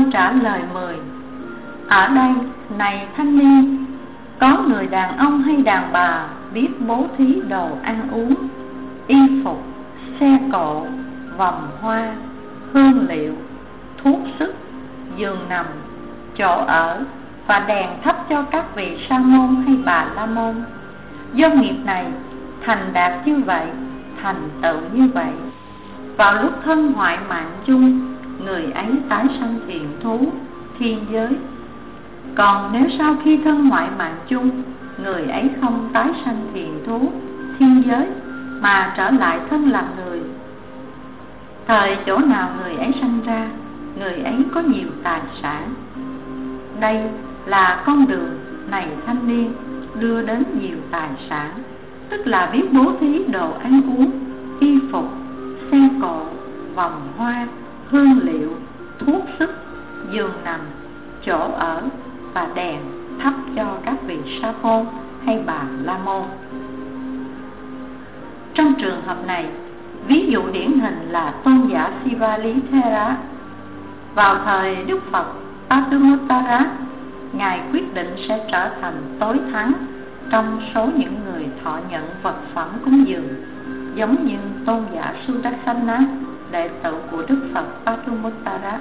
trả lời 10: Ở đây, này thanh niên, có người đàn ông hay đàn bà biết bố thí đồ ăn uống, y phục, xe cộ, vòng hoa, hương liệu, thuốc sức, giường nằm, chỗ ở và đèn thắp cho các vị sa môn hay bà la môn. Do nghiệp này thành đạt như vậy, thành tựu như vậy, vào lúc thân hoại mạng chung, người ấy tái sanh thiền thú, thiên giới. Còn nếu sau khi thân hoại mạng chung, người ấy không tái sanh thiền thú, thiên giới, mà trở lại thân làm người, thời chỗ nào người ấy sanh ra, người ấy có nhiều tài sản. Đây là con đường, này thanh niên, đưa đến nhiều tài sản, tức là biết bố thí đồ ăn uống, y phục, xe cộ, vòng hoa, hương liệu, thuốc sức, giường nằm, chỗ ở và đèn thắp cho các vị sa môn hay bà la môn. Trong trường hợp này, ví dụ điển hình là tôn giả Sivalithera. Vào thời Đức Phật Padumuttara, Ngài quyết định sẽ trở thành tối thắng trong số những người thọ nhận vật phẩm cúng dường, giống như tôn giả Sudarsana, đệ tử của Đức Phật Padumuttara.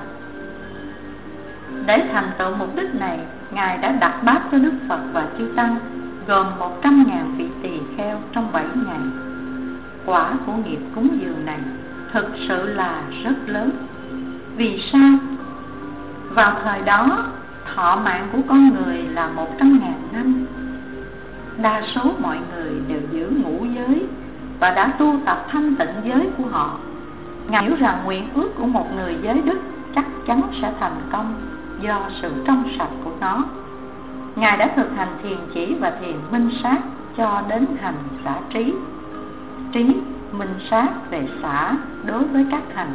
Để thành tựu mục đích này, Ngài đã đặt bát cho Đức Phật và chư tăng, gồm 100.000 vị tỳ kheo trong 7 ngày. Quả của nghiệp cúng dường này thực sự là rất lớn. Vì sao? Vào thời đó, thọ mạng của con người là 100.000 năm. Đa số mọi người đều giữ ngũ giới và đã tu tập thanh tịnh giới của họ. Ngài hiểu rằng nguyện ước của một người giới đức chắc chắn sẽ thành công do sự trong sạch của nó. Ngài đã thực hành thiền chỉ và thiền minh sát cho đến hành xả trí. Trí minh sát về xả đối với các hành.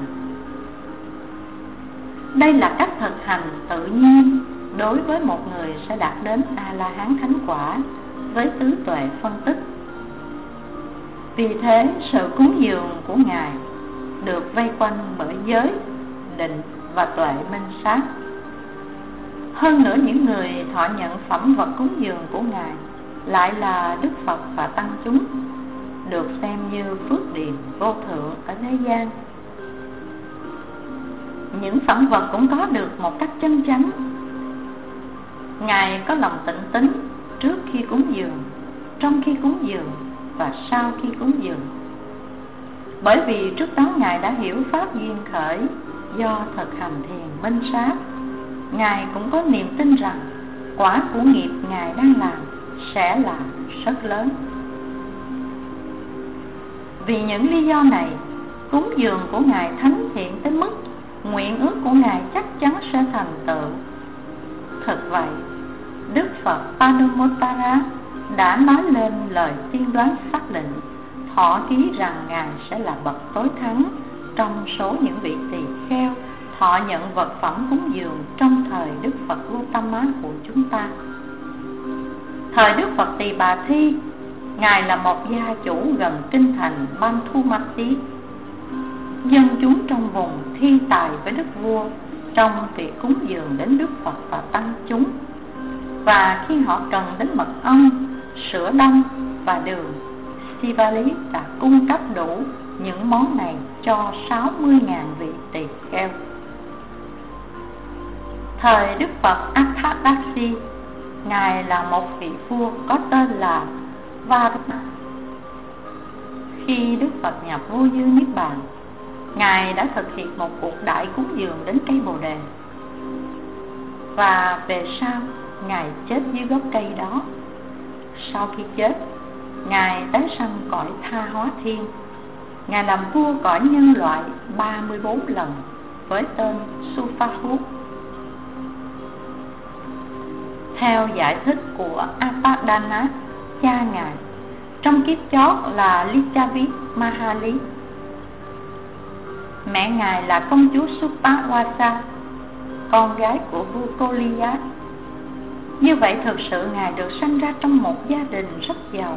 Đây là cách thực hành tự nhiên đối với một người sẽ đạt đến A-la-hán thánh quả với tứ tuệ phân tích. Vì thế, sự cúng dường của Ngài được vây quanh bởi giới, định và tuệ minh sát. Hơn nữa, những người thọ nhận phẩm vật cúng dường của Ngài lại là Đức Phật và tăng chúng, được xem như phước điền vô thượng ở thế gian. Những phẩm vật cũng có được một cách chân chánh. Ngài có lòng tịnh tín trước khi cúng dường, trong khi cúng dường và sau khi cúng dường. Bởi vì trước đó Ngài đã hiểu pháp duyên khởi do thực hành thiền minh sát, Ngài cũng có niềm tin rằng quả của nghiệp Ngài đang làm sẽ là rất lớn. Vì những lý do này, cúng dường của Ngài thánh thiện tới mức nguyện ước của Ngài chắc chắn sẽ thành tựu. Thực vậy, Đức Phật Padumuttara đã nói lên lời tiên đoán xác định, thọ ký rằng Ngài sẽ là bậc tối thắng trong số những vị tỳ kheo thọ nhận vật phẩm cúng dường trong thời Đức Phật Gautama của chúng ta. Thời Đức Phật Tỳ Bà Thi, Ngài là một gia chủ gần kinh thành Banthumati. Dân chúng trong vùng thi tài với đức vua trong việc cúng dường đến Đức Phật và tăng chúng. Và khi họ cần đến mật ong, sữa đông và đường, Sivali đã cung cấp đủ những món này cho 60.000 vị tỳ kheo. Thời Đức Phật Athadasi, Ngài là một vị vua có tên là Varuna. Khi Đức Phật nhập vô dư niết bàn, Ngài đã thực hiện một cuộc đại cúng dường đến cây Bồ Đề. Và về sau, Ngài chết dưới gốc cây đó. Sau khi chết, Ngài tái sanh cõi Tha Hóa Thiên. Ngài làm vua cõi nhân loại 34 lần với tên Supahu. Theo giải thích của Apadana, cha Ngài trong kiếp chót là Lichavit Mahali. Mẹ Ngài là công chúa Supawasa, con gái của vua Koliya. Như vậy thực sự Ngài được sanh ra trong một gia đình rất giàu.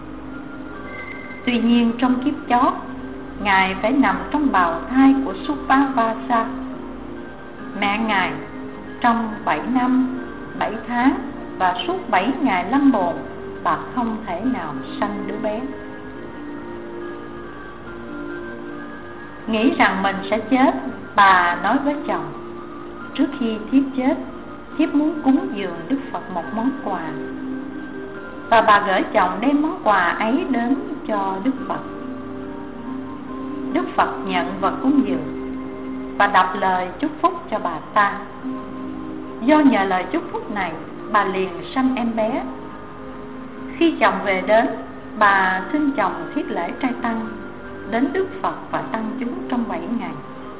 Tuy nhiên trong kiếp chót, Ngài phải nằm trong bào thai của Supawasa. Mẹ Ngài trong 7 năm, 7 tháng và suốt 7 ngày lâm bồn, bà không thể nào sanh đứa bé. Nghĩ rằng mình sẽ chết, bà nói với chồng: trước khi thiếp chết, thiếp muốn cúng dường Đức Phật một món quà. Và bà gửi chồng đem món quà ấy đến cho Đức Phật. Đức Phật nhận vật cúng dường và đọc lời chúc phúc cho bà ta. Do nhờ lời chúc phúc này, bà liền sanh em bé. Khi chồng về đến, bà xin chồng thiết lễ trai tăng đến Đức Phật và tăng chúng trong 7 ngày.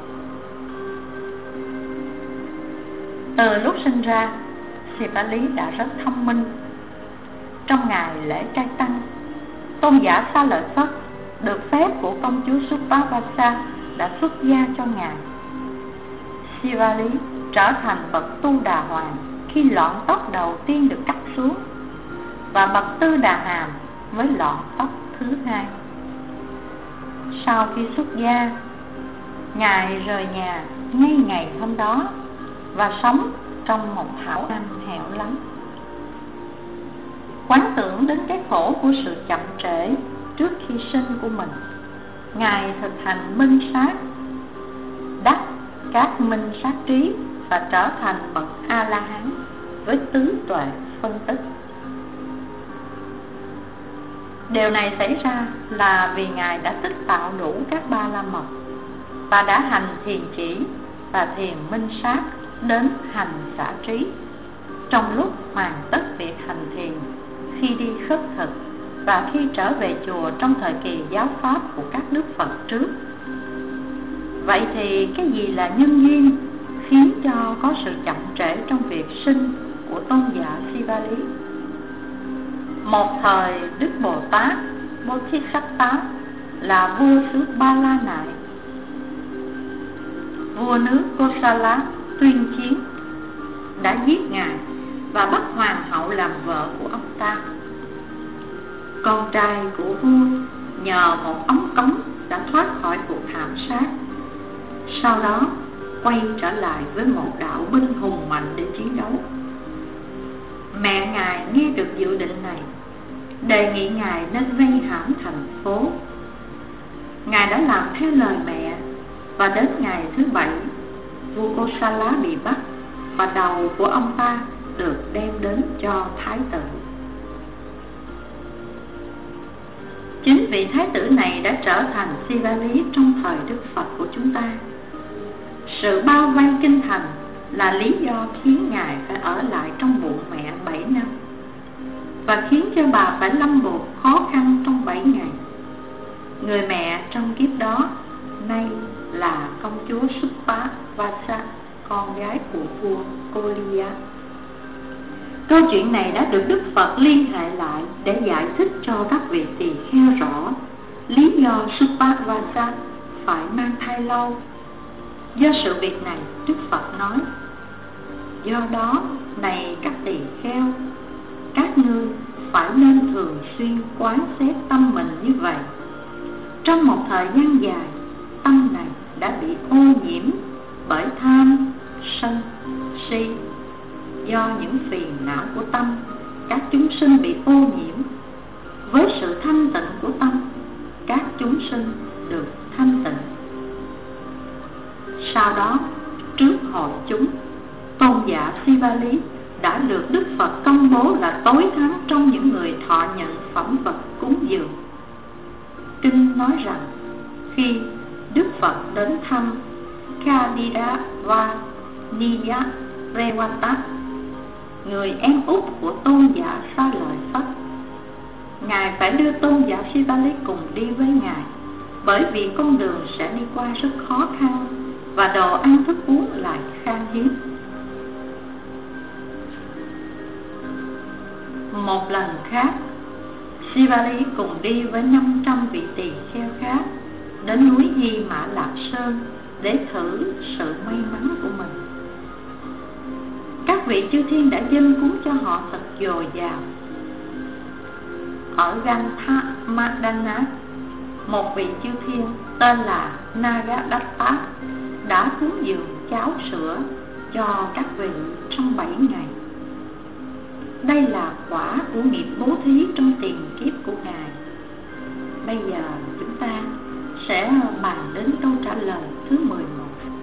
Từ lúc sinh ra, Sivali đã rất thông minh. Trong ngày lễ trai tăng, tôn giả Xá Lợi Phất được phép của công chúa Supavasa đã xuất gia cho ngài. Sivali trở thành bậc Tu Đà Hoàng khi lọn tóc đầu tiên được cắt xuống, và bậc Tư Đà Hàm với lọn tóc thứ hai. Sau khi xuất gia, ngài rời nhà ngay ngày hôm đó và sống trong một hảo am hẻo lánh. Quán tưởng đến cái khổ của sự chậm trễ trước khi sinh của mình, ngài thực hành minh sát, đắc các minh sát trí và trở thành bậc A-la-hán với tứ tuệ phân tích. Điều này xảy ra là vì ngài đã tích tạo đủ các ba la mật và đã hành thiền chỉ và thiền minh sát đến hành xả trí trong lúc hoàn tất việc hành thiền, khi đi khất thực và khi trở về chùa trong thời kỳ giáo pháp của các đức Phật trước. Vậy thì cái gì là nhân duyên khiến cho có sự chậm trễ trong việc sinh của tôn giả Sivali? Một thời Đức Bồ Tát Bodhisattva là vua xứ Ba La Nại, vua nước Kosala tuyên chiến, đã giết ngài và bắt hoàng hậu làm vợ của ông ta. Con trai của vua nhờ một ống cống đã thoát khỏi cuộc thảm sát. Sau đó quay trở lại với một đạo binh hùng mạnh để chiến đấu. Mẹ ngài nghe được dự định này, đề nghị ngài nên vây hãm thành phố. Ngài đã làm theo lời mẹ, và đến ngày thứ 7, vua Kosala bị bắt và đầu của ông ta được đem đến cho thái tử. Chính vị thái tử này đã trở thành Sivali trong thời Đức Phật của chúng ta. Sự bao vây kinh thành là lý do khiến ngài phải ở lại trong bụng mẹ 7 năm và khiến cho bà phải lâm bồn khó khăn trong 7 ngày. Người mẹ trong kiếp đó nay là công chúa Supavasa, con gái của vua Koliya. Câu chuyện này đã được Đức Phật liên hệ lại để giải thích cho các vị tỳ kheo rõ lý do Supavasa phải mang thai lâu. Do sự việc này, Đức Phật nói: do đó, này các tỳ kheo, các ngươi phải nên thường xuyên quán xét tâm mình như vậy. Trong một thời gian dài, tâm này đã bị ô nhiễm bởi tham, sân, si. Do những phiền não của tâm, các chúng sinh bị ô nhiễm. Với sự thanh tịnh của tâm, các chúng sinh được thanh tịnh. Sau đó, trước hội chúng, tôn giả Sivali đã được Đức Phật công bố là tối thắng trong những người thọ nhận phẩm vật cúng dường. Kinh nói rằng, khi Đức Phật đến thăm Khadira và Niya Rewata, người em út của tôn giả Xá Lợi Phất, ngài phải đưa tôn giả Sivali cùng đi với ngài, bởi vì con đường sẽ đi qua rất khó khăn và đồ ăn thức uống lại khan hiếm. Một lần khác, Sivali cùng đi với 500 vị tỳ kheo khác đến núi Hy Mã Lạp Sơn để thử sự may mắn của mình. Các vị chư thiên đã dâng cúng cho họ thật dồi dào. Ở Gantha Madana, một vị chư thiên tên là Nagadatta đã cúng dường cháo sữa, cho các vị trong 7 ngày. Đây là quả của nghiệp bố thí trong tiền kiếp của Ngài. Bây giờ chúng ta sẽ bàn đến câu trả lời thứ 11.